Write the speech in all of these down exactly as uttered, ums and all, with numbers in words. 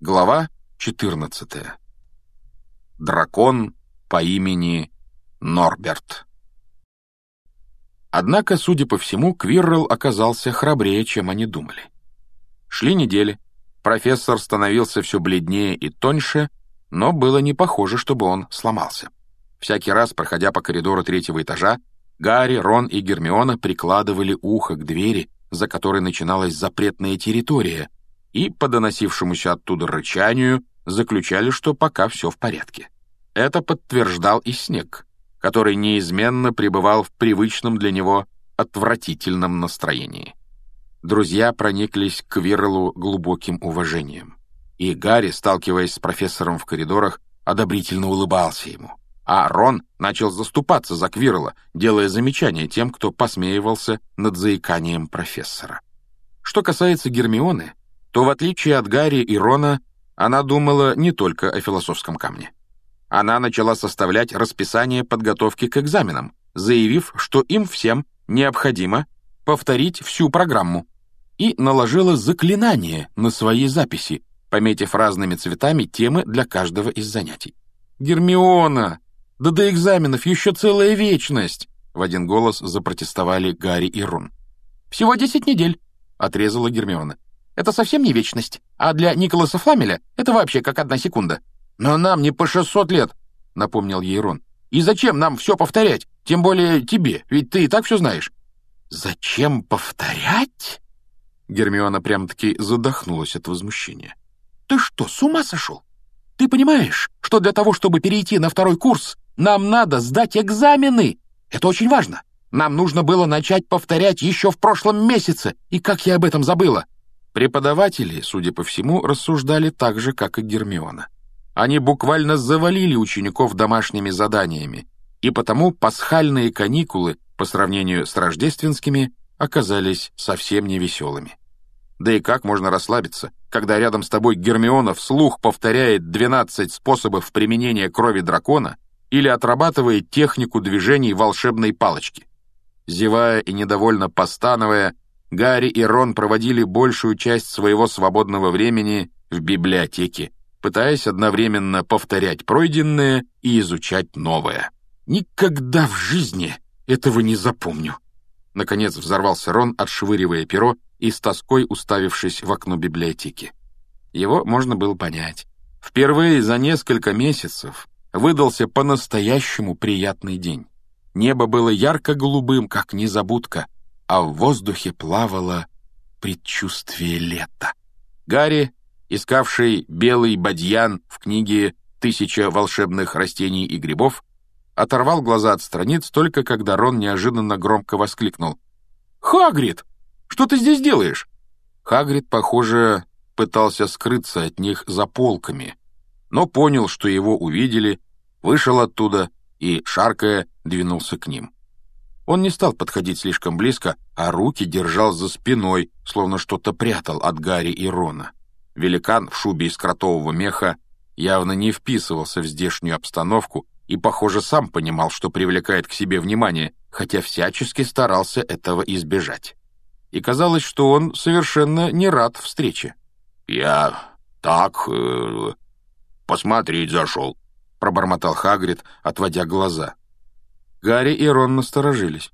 Глава четырнадцатая. Дракон по имени Норберт. Однако, судя по всему, Квиррелл оказался храбрее, чем они думали. Шли недели, профессор становился все бледнее и тоньше, но было не похоже, чтобы он сломался. Всякий раз, проходя по коридору третьего этажа, Гарри, Рон и Гермиона прикладывали ухо к двери, за которой начиналась запретная территория, и, по доносившемуся оттуда рычанию, заключали, что пока все в порядке. Это подтверждал и Снег, который неизменно пребывал в привычном для него отвратительном настроении. Друзья прониклись к Квирреллу глубоким уважением, и Гарри, сталкиваясь с профессором в коридорах, одобрительно улыбался ему, а Рон начал заступаться за Квиррелла, делая замечания тем, кто посмеивался над заиканием профессора. Что касается Гермионы, то, в отличие от Гарри и Рона, она думала не только о философском камне. Она начала составлять расписание подготовки к экзаменам, заявив, что им всем необходимо повторить всю программу, и наложила заклинание на свои записи, пометив разными цветами темы для каждого из занятий. «Гермиона! Да до экзаменов еще целая вечность!» — в один голос запротестовали Гарри и Рон. «Всего десять недель», — отрезала Гермиона. «Это совсем не вечность, а для Николаса Фламеля это вообще как одна секунда». «Но нам не по шестьсот лет», — напомнил ей Рон. «И зачем нам все повторять? Тем более тебе, ведь ты и так все знаешь». «Зачем повторять?» Гермиона прям-таки задохнулась от возмущения. «Ты что, с ума сошел? Ты понимаешь, что для того, чтобы перейти на второй курс, нам надо сдать экзамены? Это очень важно. Нам нужно было начать повторять еще в прошлом месяце, и как я об этом забыла». Преподаватели, судя по всему, рассуждали так же, как и Гермиона. Они буквально завалили учеников домашними заданиями, и потому пасхальные каникулы, по сравнению с рождественскими, оказались совсем невеселыми. Да и как можно расслабиться, когда рядом с тобой Гермиона вслух повторяет двенадцать способов применения крови дракона или отрабатывает технику движений волшебной палочки? Зевая и недовольно постановая, Гарри и Рон проводили большую часть своего свободного времени в библиотеке, пытаясь одновременно повторять пройденное и изучать новое. «Никогда в жизни этого не запомню!» Наконец взорвался Рон, отшвыривая перо и с тоской уставившись в окно библиотеки. Его можно было понять. Впервые за несколько месяцев выдался по-настоящему приятный день. Небо было ярко-голубым, как незабудка, а в воздухе плавало предчувствие лета. Гарри, искавший белый бадьян в книге «Тысяча волшебных растений и грибов», оторвал глаза от страниц только когда Рон неожиданно громко воскликнул. «Хагрид! Что ты здесь делаешь?» Хагрид, похоже, пытался скрыться от них за полками, но понял, что его увидели, вышел оттуда и, шаркая, двинулся к ним. Он не стал подходить слишком близко, а руки держал за спиной, словно что-то прятал от Гарри и Рона. Великан в шубе из кротового меха явно не вписывался в здешнюю обстановку и, похоже, сам понимал, что привлекает к себе внимание, хотя всячески старался этого избежать. И казалось, что он совершенно не рад встрече. «Я так... Э, посмотреть зашел», — пробормотал Хагрид, отводя глаза. Гарри и Рон насторожились.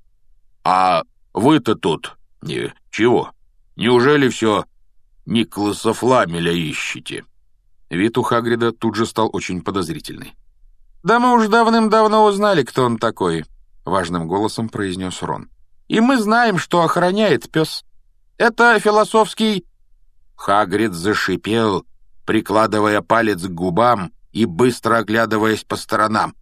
«А вы-то тут... Не, чего? Неужели все Николаса Фламеля ищете?» Вид у Хагрида тут же стал очень подозрительный. «Да мы уж давным-давно узнали, кто он такой», — важным голосом произнес Рон. «И мы знаем, что охраняет пес. Это философский...» Хагрид зашипел, прикладывая палец к губам и быстро оглядываясь по сторонам.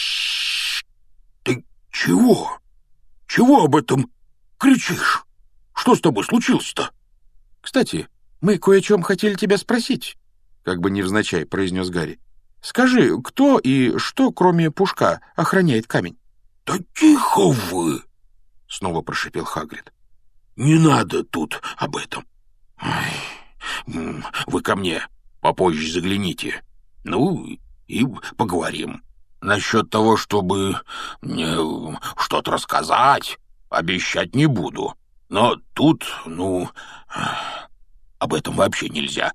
«Ты чего? Чего об этом кричишь? Что с тобой случилось-то?» «Кстати, мы кое о чем хотели тебя спросить», — как бы невзначай произнес Гарри. «Скажи, кто и что, кроме Пушка, охраняет камень?» «Да тихо вы!» — снова прошипел Хагрид. «Не надо тут об этом. Ой, вы ко мне попозже загляните. Ну, и поговорим. Насчет того, чтобы мне что-то рассказать, обещать не буду. Но тут, ну, об этом вообще нельзя.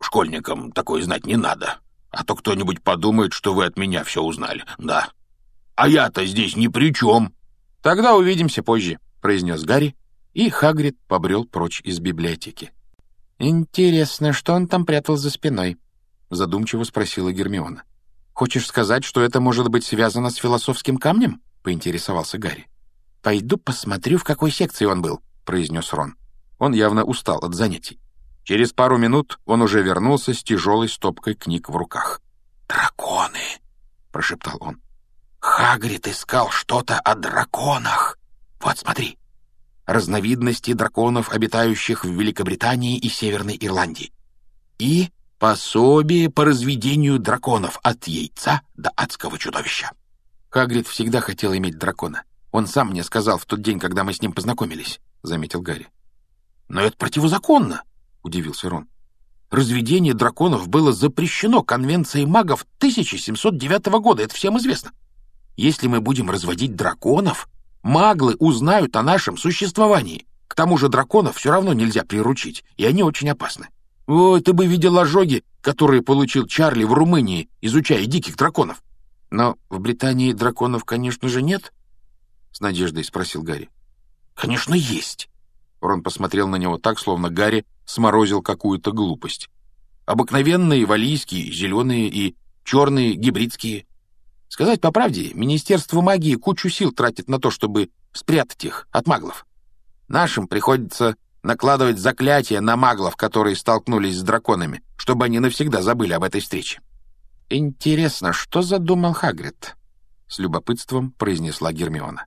школьникам такое знать не надо, а то кто-нибудь подумает, что вы от меня все узнали, да. А я-то здесь ни при чем». «Тогда увидимся позже», — произнес Гарри, и Хагрид побрел прочь из библиотеки. «Интересно, что он там прятал за спиной?» — задумчиво спросила Гермиона. «Хочешь сказать, что это может быть связано с философским камнем?» — поинтересовался Гарри. «Пойду посмотрю, в какой секции он был», — произнес Рон. Он явно устал от занятий. Через пару минут он уже вернулся с тяжелой стопкой книг в руках. «Драконы!» — прошептал он. «Хагрид искал что-то о драконах. Вот смотри. Разновидности драконов, обитающих в Великобритании и Северной Ирландии. И пособие по разведению драконов от яйца до адского чудовища». «Хагрид всегда хотел иметь дракона. Он сам мне сказал в тот день, когда мы с ним познакомились», — заметил Гарри. «Но это противозаконно», — удивился Рон. «Разведение драконов было запрещено Конвенцией магов тысяча семьсот девятого года, это всем известно. Если мы будем разводить драконов, маглы узнают о нашем существовании. К тому же драконов все равно нельзя приручить, и они очень опасны. Ой, ты бы видел ожоги, которые получил Чарли в Румынии, изучая диких драконов». «Но в Британии драконов, конечно же, нет?» — с надеждой спросил Гарри. «Конечно, есть». Рон посмотрел на него так, словно Гарри сморозил какую-то глупость. «Обыкновенные валийские, зеленые и черные гибридские. Сказать по правде, Министерство магии кучу сил тратит на то, чтобы спрятать их от маглов. Нашим приходится накладывать заклятия на маглов, которые столкнулись с драконами, чтобы они навсегда забыли об этой встрече». «Интересно, что задумал Хагрид?» — с любопытством произнесла Гермиона.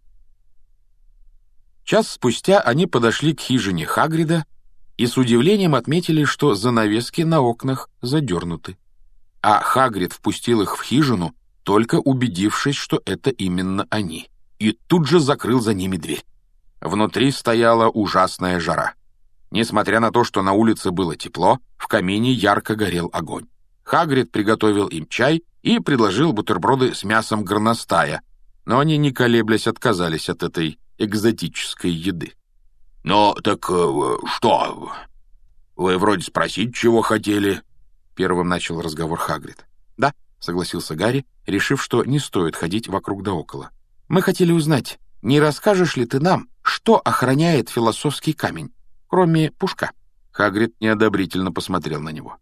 Час спустя они подошли к хижине Хагрида и с удивлением отметили, что занавески на окнах задернуты. А Хагрид впустил их в хижину, только убедившись, что это именно они, и тут же закрыл за ними дверь. Внутри стояла ужасная жара. Несмотря на то, что на улице было тепло, в камине ярко горел огонь. Хагрид приготовил им чай и предложил бутерброды с мясом горностая, но они, не колеблясь, отказались от этой экзотической еды. «Ну, так э, что? Вы вроде спросить, чего хотели?» Первым начал разговор Хагрид. «Да», — согласился Гарри, решив, что не стоит ходить вокруг да около. «Мы хотели узнать, не расскажешь ли ты нам, что охраняет философский камень, кроме пушка?» Хагрид неодобрительно посмотрел на него.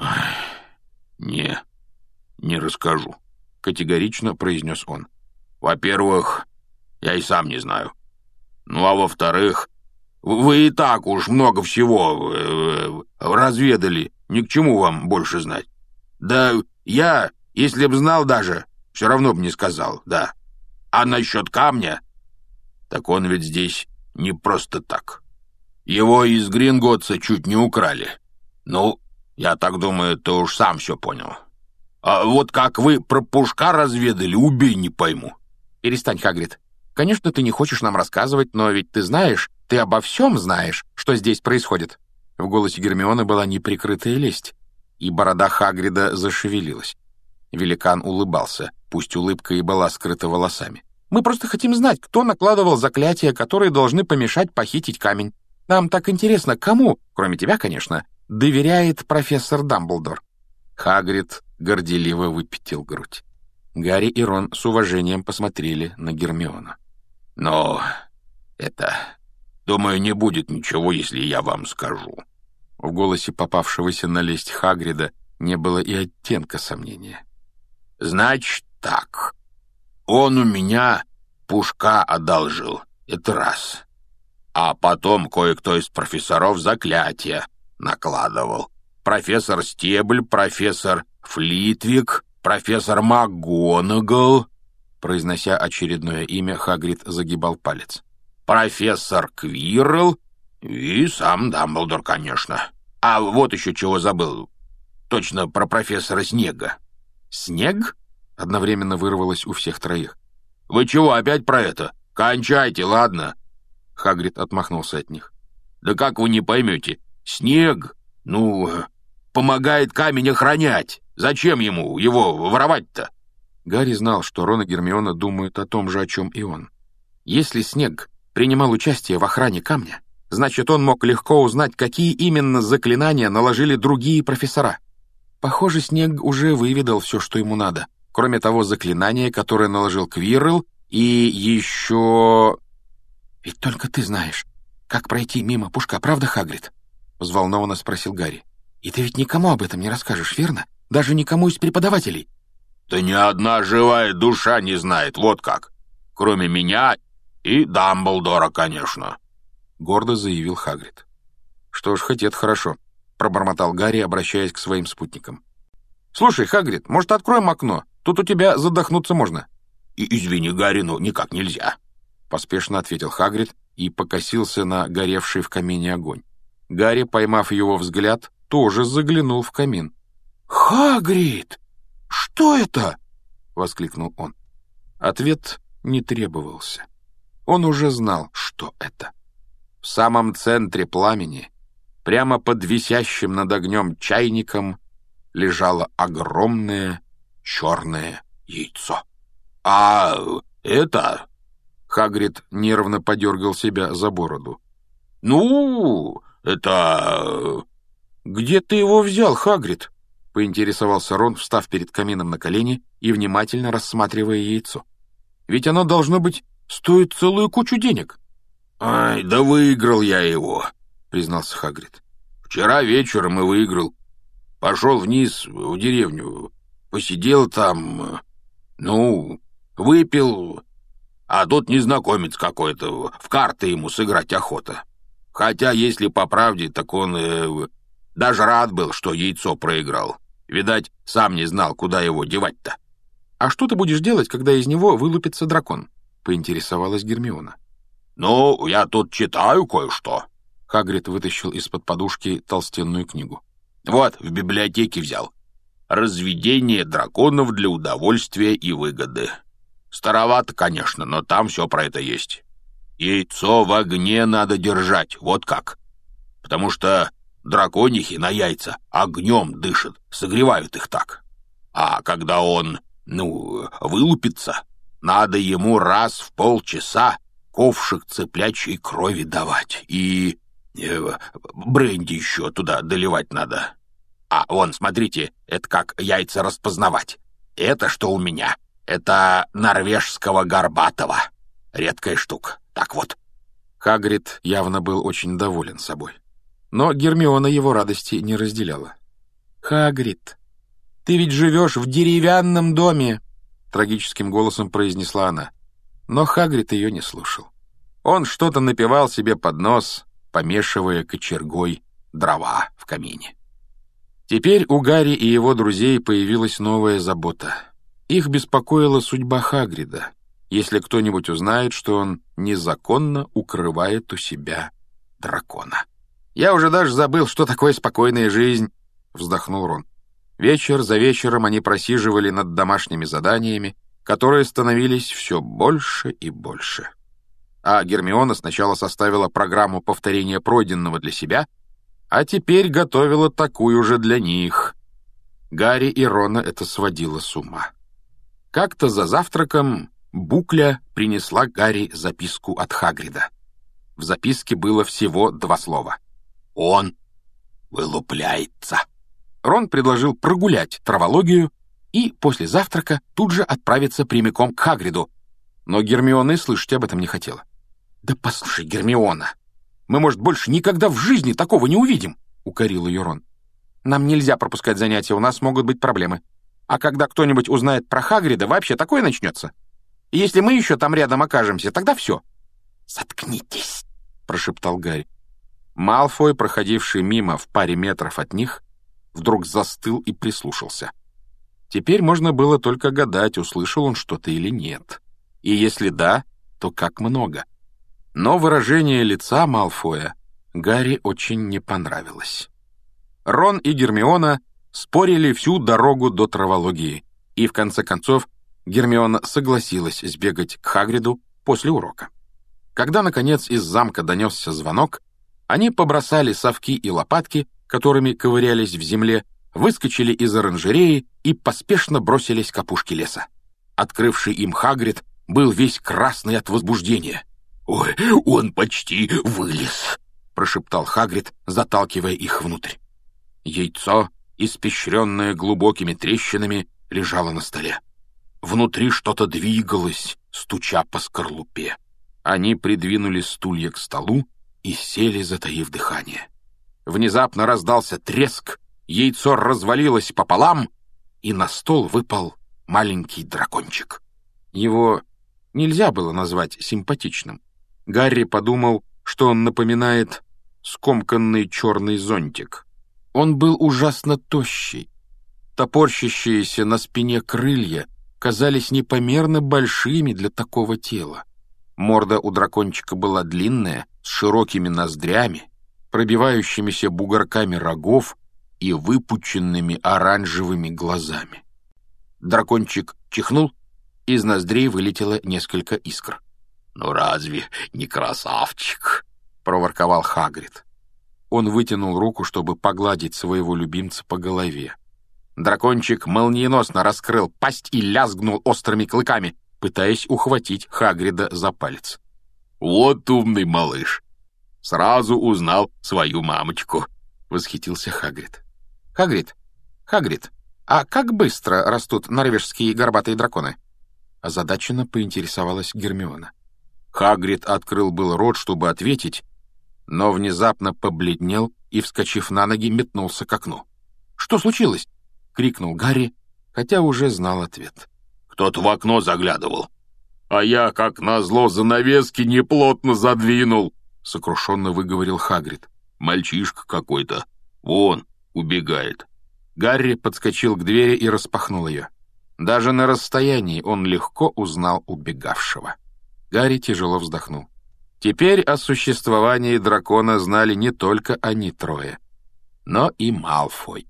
«Не, не расскажу», — категорично произнес он. «Во-первых, я и сам не знаю. Ну, а во-вторых, вы и так уж много всего э, разведали, ни к чему вам больше знать. Да я, если б знал даже, все равно бы не сказал, да. А насчет камня, так он ведь здесь не просто так. Его из Гринготса чуть не украли. Ну, я так думаю, ты уж сам все понял. А вот как вы про пушка разведали, убей, не пойму». «Перестань, Хагрид. Конечно, ты не хочешь нам рассказывать, но ведь ты знаешь, ты обо всем знаешь, что здесь происходит». В голосе Гермионы была неприкрытая лесть, и борода Хагрида зашевелилась. Великан улыбался, пусть улыбка и была скрыта волосами. «Мы просто хотим знать, кто накладывал заклятия, которые должны помешать похитить камень. Нам так интересно, кому, кроме тебя, конечно, доверяет профессор Дамблдор». Хагрид горделиво выпятил грудь. Гарри и Рон с уважением посмотрели на Гермиону. «Но это, думаю, не будет ничего, если я вам скажу». В голосе попавшегося на лесть Хагрида не было и оттенка сомнения. «Значит так, он у меня пушка одолжил, это раз. А потом кое-кто из профессоров заклятия накладывал. Профессор Стебль, профессор Флитвик, профессор МакГонагал». Произнося очередное имя, Хагрид загибал палец. «Профессор Квирл и сам Дамблдор, конечно. А вот еще чего забыл. Точно про профессора Снега». «Снег?» — одновременно вырвалось у всех троих. «Вы чего, опять про это? Кончайте, ладно?» Хагрид отмахнулся от них. «Да как вы не поймете? Снег, ну, помогает камень охранять. Зачем ему его воровать-то?» Гарри знал, что Рон и Гермиона думают о том же, о чем и он. Если Снег принимал участие в охране камня, Значит, он мог легко узнать, какие именно заклинания наложили другие профессора. Похоже, Снег уже выведал все, что ему надо, кроме того заклинания, которое наложил Квиррелл, и еще... «Ведь только ты знаешь, как пройти мимо Пушка, правда, Хагрид?» — взволнованно спросил Гарри. «И ты ведь никому об этом не расскажешь, верно? Даже никому из преподавателей?» «Да ни одна живая душа не знает, вот как. Кроме меня и Дамблдора, конечно», — гордо заявил Хагрид. «Что ж, хоть это хорошо», — пробормотал Гарри, обращаясь к своим спутникам. «Слушай, Хагрид, может, откроем окно? Тут у тебя задохнуться можно». И, «Извини, Гарри, но никак нельзя», — поспешно ответил Хагрид и покосился на горевший в камине огонь. Гарри, поймав его взгляд, тоже заглянул в камин. «Хагрид, что это?» — воскликнул он. Ответ не требовался. Он уже знал, что это. В самом центре пламени, прямо под висящим над огнем чайником, лежало огромное черное яйцо. «А это...» — Хагрид нервно подергал себя за бороду. «Ну, это...» «Где ты его взял, Хагрид?» — поинтересовался Рон, встав перед камином на колени и внимательно рассматривая яйцо. «Ведь оно, должно быть, стоит целую кучу денег». «Ай, да выиграл я его», — признался Хагрид. «Вчера вечером и выиграл. Пошел вниз в деревню, посидел там, ну, выпил, а тут незнакомец какой-то, в карты ему сыграть охота. Хотя, если по правде, так он э, даже рад был, что яйцо проиграл. Видать, сам не знал, куда его девать-то». «А что ты будешь делать, когда из него вылупится дракон?» — поинтересовалась Гермиона. «Ну, я тут читаю кое-что». Хагрид вытащил из-под подушки толстенную книгу. «Вот, в библиотеке взял. «Разведение драконов для удовольствия и выгоды». Старовато, конечно, но там все про это есть. Яйцо в огне надо держать, вот как. Потому что драконихи на яйца огнем дышат, согревают их так. А когда он, ну, вылупится, надо ему раз в полчаса ковшик цыплячьей крови давать. И э, бренди еще туда доливать надо. А вон, смотрите, это как яйца распознавать. Это что у меня? Это норвежского горбатого. Редкая штука. Так вот. Хагрид явно был очень доволен собой. Но Гермиона его радости не разделяла. «Хагрид, ты ведь живешь в деревянном доме!» — трагическим голосом произнесла она. Но Хагрид ее не слушал. Он что-то напевал себе под нос, помешивая кочергой дрова в камине. Теперь у Гарри и его друзей появилась новая забота. Их беспокоила судьба Хагрида, если кто-нибудь узнает, что он незаконно укрывает у себя дракона. «Я уже даже забыл, что такое спокойная жизнь», — вздохнул Рон. Вечер за вечером они просиживали над домашними заданиями, которые становились все больше и больше. А Гермиона сначала составила программу повторения пройденного для себя, а теперь готовила такую же для них. Гарри и Рона это сводило с ума. Как-то за завтраком Букля принесла Гарри записку от Хагрида. В записке было всего два слова. «Он вылупляется». Рон предложил прогулять травологию и после завтрака тут же отправиться прямиком к Хагриду. Но Гермиона и слышать об этом не хотела. «Да послушай, Гермиона, мы, может, больше никогда в жизни такого не увидим», — укорил ее Рон. «Нам нельзя пропускать занятия, у нас могут быть проблемы. А когда кто-нибудь узнает про Хагрида, вообще такое начнется. И если мы еще там рядом окажемся, тогда все». «Заткнитесь», — прошептал Гарри. Малфой, проходивший мимо в паре метров от них, вдруг застыл и прислушался. Теперь можно было только гадать, услышал он что-то или нет. И если да, то как много. Но выражение лица Малфоя Гарри очень не понравилось. Рон и Гермиона спорили всю дорогу до травологии, и в конце концов Гермиона согласилась сбегать к Хагриду после урока. Когда, наконец, из замка донесся звонок, они побросали совки и лопатки, которыми ковырялись в земле, выскочили из оранжереи и поспешно бросились к опушке леса. Открывший им Хагрид был весь красный от возбуждения. «Ой, он почти вылез», прошептал Хагрид, заталкивая их внутрь. Яйцо, испещренное глубокими трещинами, лежало на столе. Внутри что-то двигалось, стуча по скорлупе. Они придвинули стулья к столу и сели, затаив дыхание. Внезапно раздался треск, яйцо развалилось пополам, и на стол выпал маленький дракончик. Его нельзя было назвать симпатичным. Гарри подумал, что он напоминает скомканный черный зонтик. Он был ужасно тощий. Топорщащиеся на спине крылья казались непомерно большими для такого тела. Морда у дракончика была длинная, с широкими ноздрями, пробивающимися бугорками рогов и выпученными оранжевыми глазами. Дракончик чихнул, из ноздрей вылетело несколько искр. «Ну разве не красавчик?» — проворковал Хагрид. Он вытянул руку, чтобы погладить своего любимца по голове. Дракончик молниеносно раскрыл пасть и лязгнул острыми клыками, пытаясь ухватить Хагрида за палец. «Вот умный малыш! Сразу узнал свою мамочку!» — восхитился Хагрид. «Хагрид, Хагрид, а как быстро растут норвежские горбатые драконы?» Озадаченно поинтересовалась Гермиона. Хагрид открыл был рот, чтобы ответить, но внезапно побледнел и, вскочив на ноги, метнулся к окну. «Что случилось?» — крикнул Гарри, хотя уже знал ответ. «Кто-то в окно заглядывал. А я, как назло, занавески неплотно задвинул», — сокрушенно выговорил Хагрид. «Мальчишка какой-то. Вон, убегает». Гарри подскочил к двери и распахнул ее. Даже на расстоянии он легко узнал убегавшего. Гарри тяжело вздохнул. Теперь о существовании дракона знали не только они трое, но и Малфой.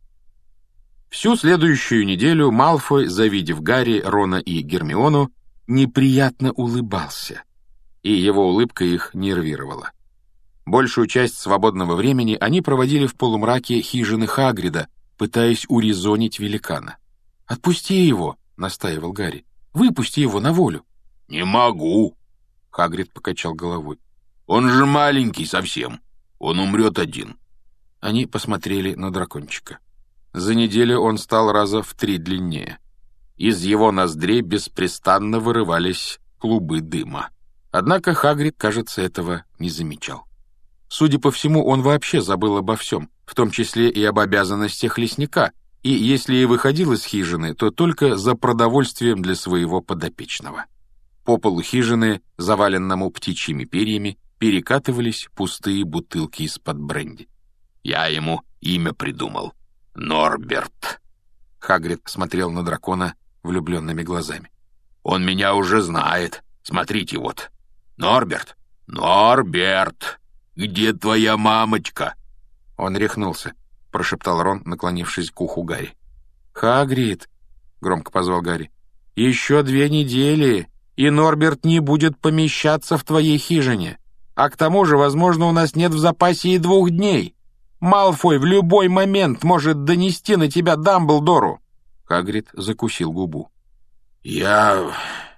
Всю следующую неделю Малфой, завидев Гарри, Рона и Гермиону, неприятно улыбался, и его улыбка их нервировала. Большую часть свободного времени они проводили в полумраке хижины Хагрида, пытаясь урезонить великана. «Отпусти его!» — настаивал Гарри. «Выпусти его на волю!» «Не могу!» — Хагрид покачал головой. «Он же маленький совсем. Он умрет один». Они посмотрели на дракончика. За неделю он стал раза в три длиннее. Из его ноздрей беспрестанно вырывались клубы дыма. Однако Хагрид, кажется, этого не замечал. Судя по всему, он вообще забыл обо всем, в том числе и об обязанностях лесника, и если и выходил из хижины, то только за продовольствием для своего подопечного. По полу хижины, заваленному птичьими перьями, перекатывались пустые бутылки из-под бренди. «Я ему имя придумал. Норберт». Хагрид смотрел на дракона влюбленными глазами. «Он меня уже знает. Смотрите вот. Норберт! Норберт! Где твоя мамочка?» Он рехнулся, — прошептал Рон, наклонившись к уху Гарри. «Хагрид!» — громко позвал Гарри. «Еще две недели, и Норберт не будет помещаться в твоей хижине. А к тому же, возможно, у нас нет в запасе и двух дней. Малфой в любой момент может донести на тебя Дамблдору!» Хагрид закусил губу. «Я...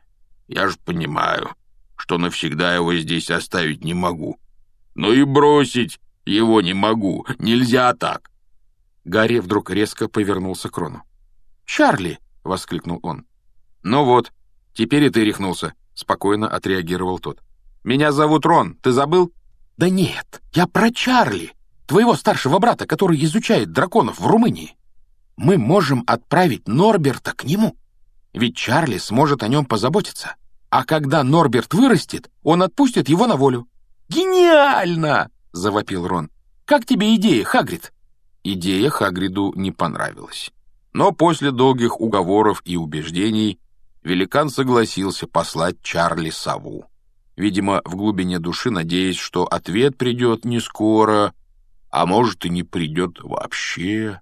я ж понимаю, что навсегда его здесь оставить не могу. Но и бросить его не могу. Нельзя так!» Гарри вдруг резко повернулся к Рону. «Чарли!» — воскликнул он. «Ну вот, теперь и ты рехнулся», — спокойно отреагировал тот. «Меня зовут Рон, ты забыл?» «Да нет, я про Чарли, твоего старшего брата, который изучает драконов в Румынии. Мы можем отправить Норберта к нему, ведь Чарли сможет о нем позаботиться. А когда Норберт вырастет, он отпустит его на волю». «Гениально!» — завопил Рон. «Как тебе идея, Хагрид?» Идея Хагриду не понравилась. Но после долгих уговоров и убеждений великан согласился послать Чарли сову. Видимо, в глубине души надеясь, что ответ придет не скоро, а может и не придет вообще.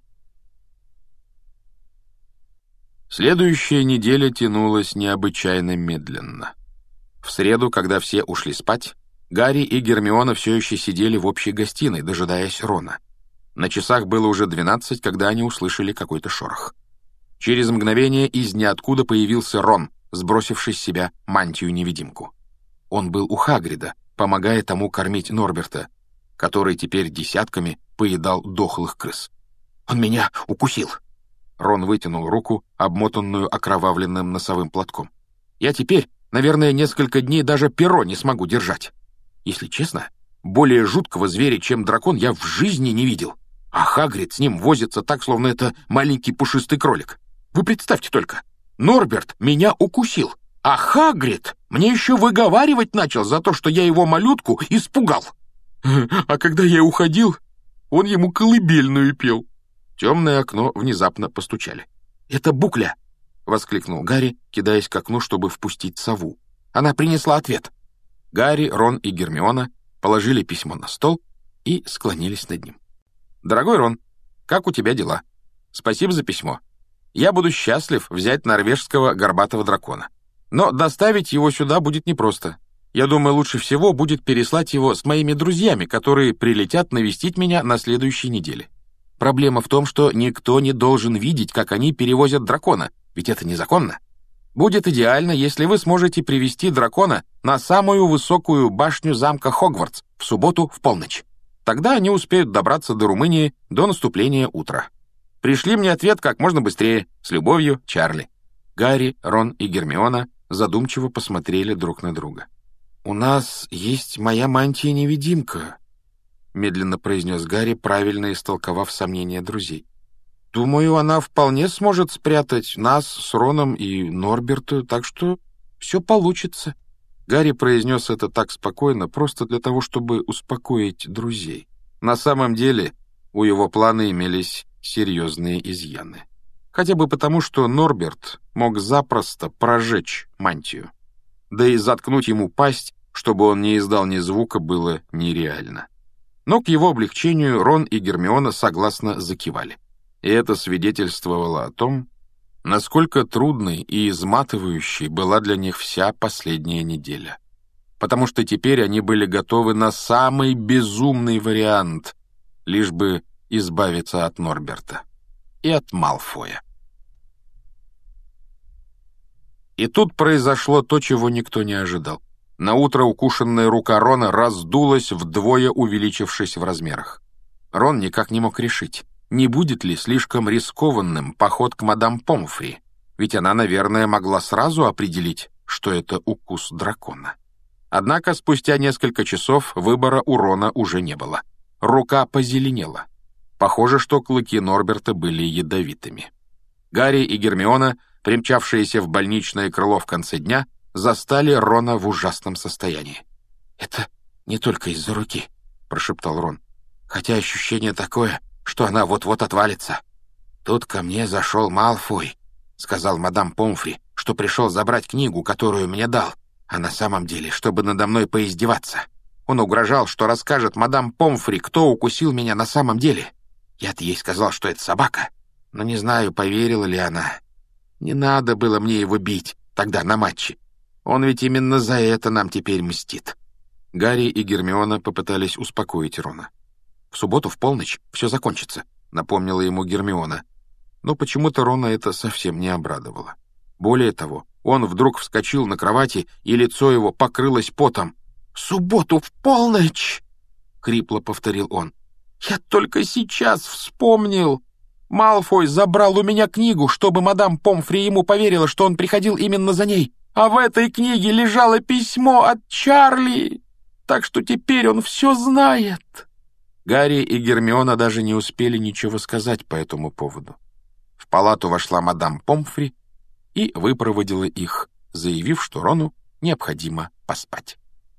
Следующая неделя тянулась необычайно медленно. В среду, когда все ушли спать, Гарри и Гермиона все еще сидели в общей гостиной, дожидаясь Рона. На часах было уже двенадцать, когда они услышали какой-то шорох. Через мгновение из ниоткуда появился Рон, сбросивший с себя мантию-невидимку. Он был у Хагрида, помогая тому кормить Норберта, который теперь десятками поедал дохлых крыс. «Он меня укусил!» Рон вытянул руку, обмотанную окровавленным носовым платком. «Я теперь, наверное, несколько дней даже перо не смогу держать. Если честно, более жуткого зверя, чем дракон, я в жизни не видел. А Хагрид с ним возится так, словно это маленький пушистый кролик. Вы представьте только, Норберт меня укусил, а Хагрид мне еще выговаривать начал за то, что я его малютку испугал. А когда я уходил, он ему колыбельную пел». В темное окно внезапно постучали. «Это Букля!» — воскликнул Гарри, кидаясь к окну, чтобы впустить сову. «Она принесла ответ». Гарри, Рон и Гермиона положили письмо на стол и склонились над ним. «Дорогой Рон, как у тебя дела? Спасибо за письмо. Я буду счастлив взять норвежского горбатого дракона. Но доставить его сюда будет непросто. Я думаю, лучше всего будет переслать его с моими друзьями, которые прилетят навестить меня на следующей неделе. Проблема в том, что никто не должен видеть, как они перевозят дракона, ведь это незаконно. Будет идеально, если вы сможете привести дракона на самую высокую башню замка Хогвартс в субботу в полночь. Тогда они успеют добраться до Румынии до наступления утра. Пришли мне ответ как можно быстрее. С любовью, Чарли». Гарри, Рон и Гермиона задумчиво посмотрели друг на друга. «У нас есть моя мантия-невидимка», — медленно произнес Гарри, правильно истолковав сомнения друзей. «Думаю, она вполне сможет спрятать нас с Роном и Норберта, так что все получится». Гарри произнес это так спокойно, просто для того, чтобы успокоить друзей. На самом деле у его плана имелись серьезные изъяны. Хотя бы потому, что Норберт мог запросто прожечь мантию. Да и заткнуть ему пасть, чтобы он не издал ни звука, было нереально. Но к его облегчению Рон и Гермиона согласно закивали. И это свидетельствовало о том, насколько трудной и изматывающей была для них вся последняя неделя. Потому что теперь они были готовы на самый безумный вариант, лишь бы избавиться от Норберта и от Малфоя. И тут произошло то, чего никто не ожидал. Наутро укушенная рука Рона раздулась, вдвое увеличившись в размерах. Рон никак не мог решить, не будет ли слишком рискованным поход к мадам Помфри, ведь она, наверное, могла сразу определить, что это укус дракона. Однако спустя несколько часов выбора у Рона уже не было. Рука позеленела. Похоже, что клыки Норберта были ядовитыми. Гарри и Гермиона, примчавшиеся в больничное крыло в конце дня, застали Рона в ужасном состоянии. «Это не только из-за руки», — прошептал Рон, «хотя ощущение такое, что она вот-вот отвалится. Тут ко мне зашел Малфой, сказал мадам Помфри, что пришел забрать книгу, которую мне дал, а на самом деле, чтобы надо мной поиздеваться. Он угрожал, что расскажет мадам Помфри, кто укусил меня на самом деле. Я-то ей сказал, что это собака, но не знаю, поверила ли она. Не надо было мне его бить тогда на матче. Он ведь именно за это нам теперь мстит». Гарри и Гермиона попытались успокоить Рона. «В субботу в полночь все закончится», — напомнила ему Гермиона. Но почему-то Рона это совсем не обрадовало. Более того, он вдруг вскочил на кровати, и лицо его покрылось потом. «В субботу в полночь!» — хрипло повторил он. «Я только сейчас вспомнил. Малфой забрал у меня книгу, чтобы мадам Помфри ему поверила, что он приходил именно за ней. А в этой книге лежало письмо от Чарли, так что теперь он все знает». Гарри и Гермиона даже не успели ничего сказать по этому поводу. В палату вошла мадам Помфри и выпроводила их, заявив, что Рону необходимо поспать.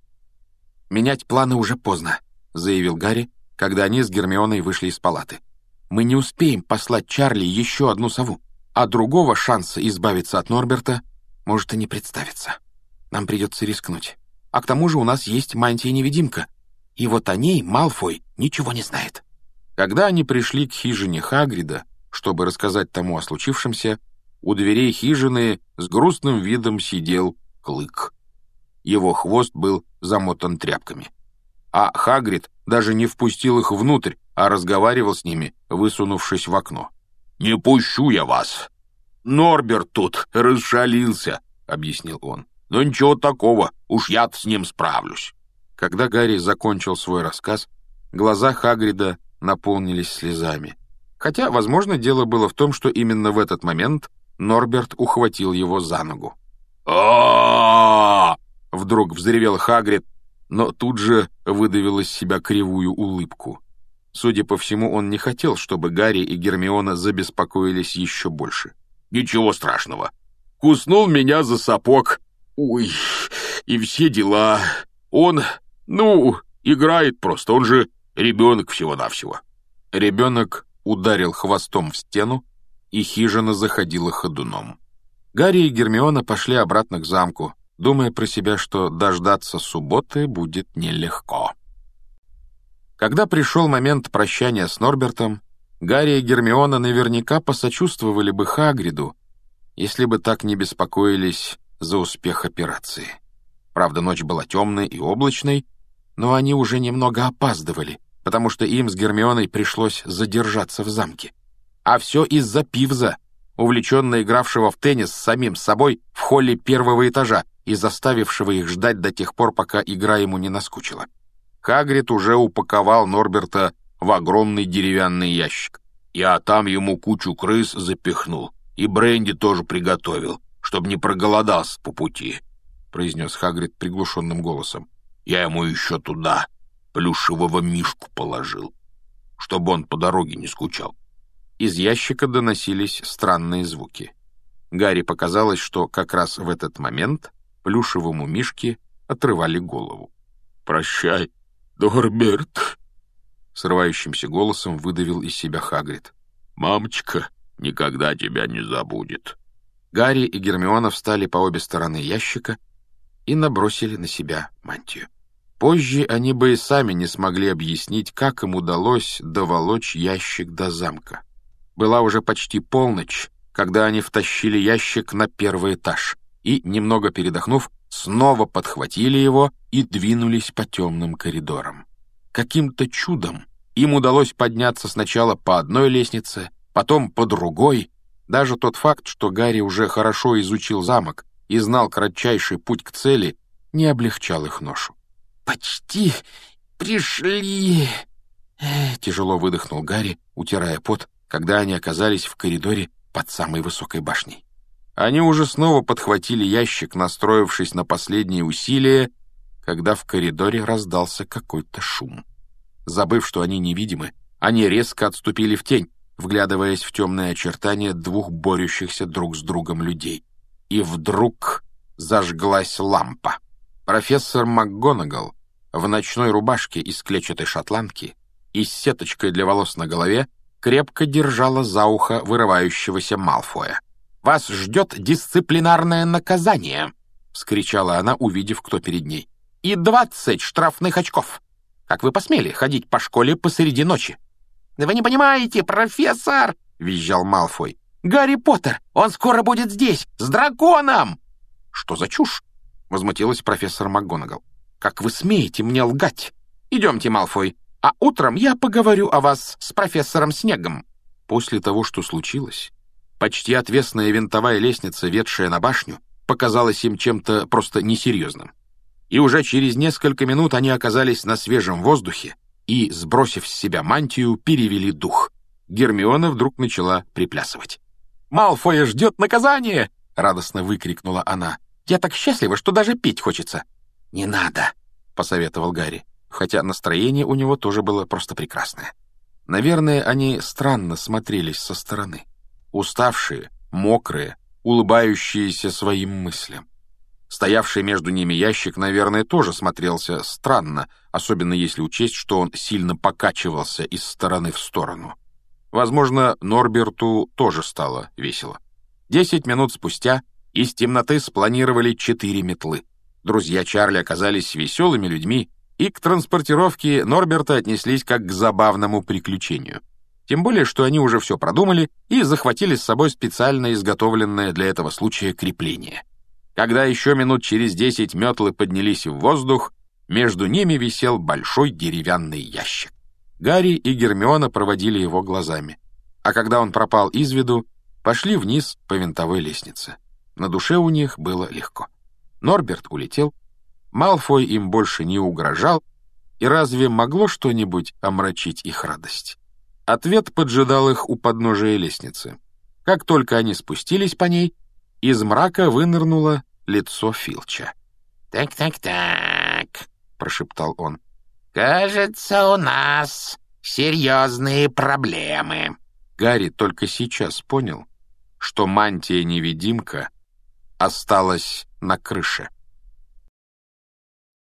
«Менять планы уже поздно», — заявил Гарри, когда они с Гермионой вышли из палаты. «Мы не успеем послать Чарли еще одну сову, а другого шанса избавиться от Норберта может и не представиться. Нам придется рискнуть. А к тому же у нас есть мантия-невидимка, и вот о ней Малфой ничего не знает». Когда они пришли к хижине Хагрида, чтобы рассказать тому о случившемся, у дверей хижины с грустным видом сидел Клык. Его хвост был замотан тряпками. А Хагрид даже не впустил их внутрь, а разговаривал с ними, высунувшись в окно. «Не пущу я вас. Норберт тут расшалился», — объяснил он. «Но ничего такого, уж я-то с ним справлюсь». Когда Гарри закончил свой рассказ, Глаза Хагрида наполнились слезами. Хотя, возможно, дело было в том, что именно в этот момент Норберт ухватил его за ногу. а Вдруг взревел Хагрид, но тут же выдавил из себя кривую улыбку. Судя по всему, он не хотел, чтобы Гарри и Гермиона забеспокоились еще больше. «Ничего страшного. Куснул меня за сапог. Ой, и все дела. Он, ну, играет просто, он же ребенок всего-навсего». Ребенок ударил хвостом в стену, и хижина заходила ходуном. Гарри и Гермиона пошли обратно к замку, думая про себя, что дождаться субботы будет нелегко. Когда пришел момент прощания с Норбертом, Гарри и Гермиона наверняка посочувствовали бы Хагриду, если бы так не беспокоились за успех операции. Правда, ночь была темной и облачной, но они уже немного опаздывали, потому что им с Гермионой пришлось задержаться в замке. А все из-за Пивза, увлеченно игравшего в теннис с самим собой в холле первого этажа и заставившего их ждать до тех пор, пока игра ему не наскучила. Хагрид уже упаковал Норберта в огромный деревянный ящик. Я там ему кучу крыс запихнул, и бренди тоже приготовил, чтобы не проголодался по пути, — произнес Хагрид приглушенным голосом. Я ему еще туда плюшевого мишку положил, чтобы он по дороге не скучал. Из ящика доносились странные звуки. Гарри показалось, что как раз в этот момент плюшевому мишке отрывали голову. «Прощай, Норберт», — срывающимся голосом выдавил из себя Хагрид. «Мамочка никогда тебя не забудет». Гарри и Гермиона встали по обе стороны ящика и набросили на себя мантию. Позже они бы и сами не смогли объяснить, как им удалось доволочь ящик до замка. Была уже почти полночь, когда они втащили ящик на первый этаж и, немного передохнув, снова подхватили его и двинулись по темным коридорам. Каким-то чудом им удалось подняться сначала по одной лестнице, потом по другой. Даже тот факт, что Гарри уже хорошо изучил замок и знал кратчайший путь к цели, не облегчал их ношу. «Почти пришли!» Тяжело выдохнул Гарри, утирая пот, когда они оказались в коридоре под самой высокой башней. Они уже снова подхватили ящик, настроившись на последние усилия, когда в коридоре раздался какой-то шум. Забыв, что они невидимы, они резко отступили в тень, вглядываясь в темные очертания двух борющихся друг с другом людей. И вдруг зажглась лампа. Профессор МакГонагал в ночной рубашке из клетчатой шотландки и с сеточкой для волос на голове крепко держала за ухо вырывающегося Малфоя. «Вас ждет дисциплинарное наказание!» — вскричала она, увидев, кто перед ней. «И двадцать штрафных очков! Как вы посмели ходить по школе посреди ночи?» «Вы не понимаете, профессор!» — визжал Малфой. «Гарри Поттер! Он скоро будет здесь! С драконом!» «Что за чушь?» — возмутилась профессор МакГонагал. «Как вы смеете мне лгать? Идемте, Малфой, а утром я поговорю о вас с профессором Снегом». После того, что случилось, почти отвесная винтовая лестница, ведшая на башню, показалась им чем-то просто несерьезным. И уже через несколько минут они оказались на свежем воздухе и, сбросив с себя мантию, перевели дух. Гермиона вдруг начала приплясывать. «Малфоя ждет наказание!» — радостно выкрикнула она. «Я так счастлива, что даже петь хочется». «Не надо», — посоветовал Гарри, хотя настроение у него тоже было просто прекрасное. Наверное, они странно смотрелись со стороны. Уставшие, мокрые, улыбающиеся своим мыслям. Стоявший между ними ящик, наверное, тоже смотрелся странно, особенно если учесть, что он сильно покачивался из стороны в сторону. Возможно, Норберту тоже стало весело. Десять минут спустя из темноты спланировали четыре метлы. Друзья Чарли оказались веселыми людьми, и к транспортировке Норберта отнеслись как к забавному приключению. Тем более, что они уже все продумали и захватили с собой специально изготовленное для этого случая крепление. Когда еще минут через десять метлы поднялись в воздух, между ними висел большой деревянный ящик. Гарри и Гермиона проводили его глазами, а когда он пропал из виду, пошли вниз по винтовой лестнице. На душе у них было легко. Норберт улетел, Малфой им больше не угрожал, И разве могло что-нибудь омрачить их радость? Ответ поджидал их у подножия лестницы. Как только они спустились по ней, из мрака вынырнуло лицо Филча. «Так-так-так», — прошептал он. «Кажется, у нас серьезные проблемы». Гарри только сейчас понял, что мантия-невидимка осталась на крыше.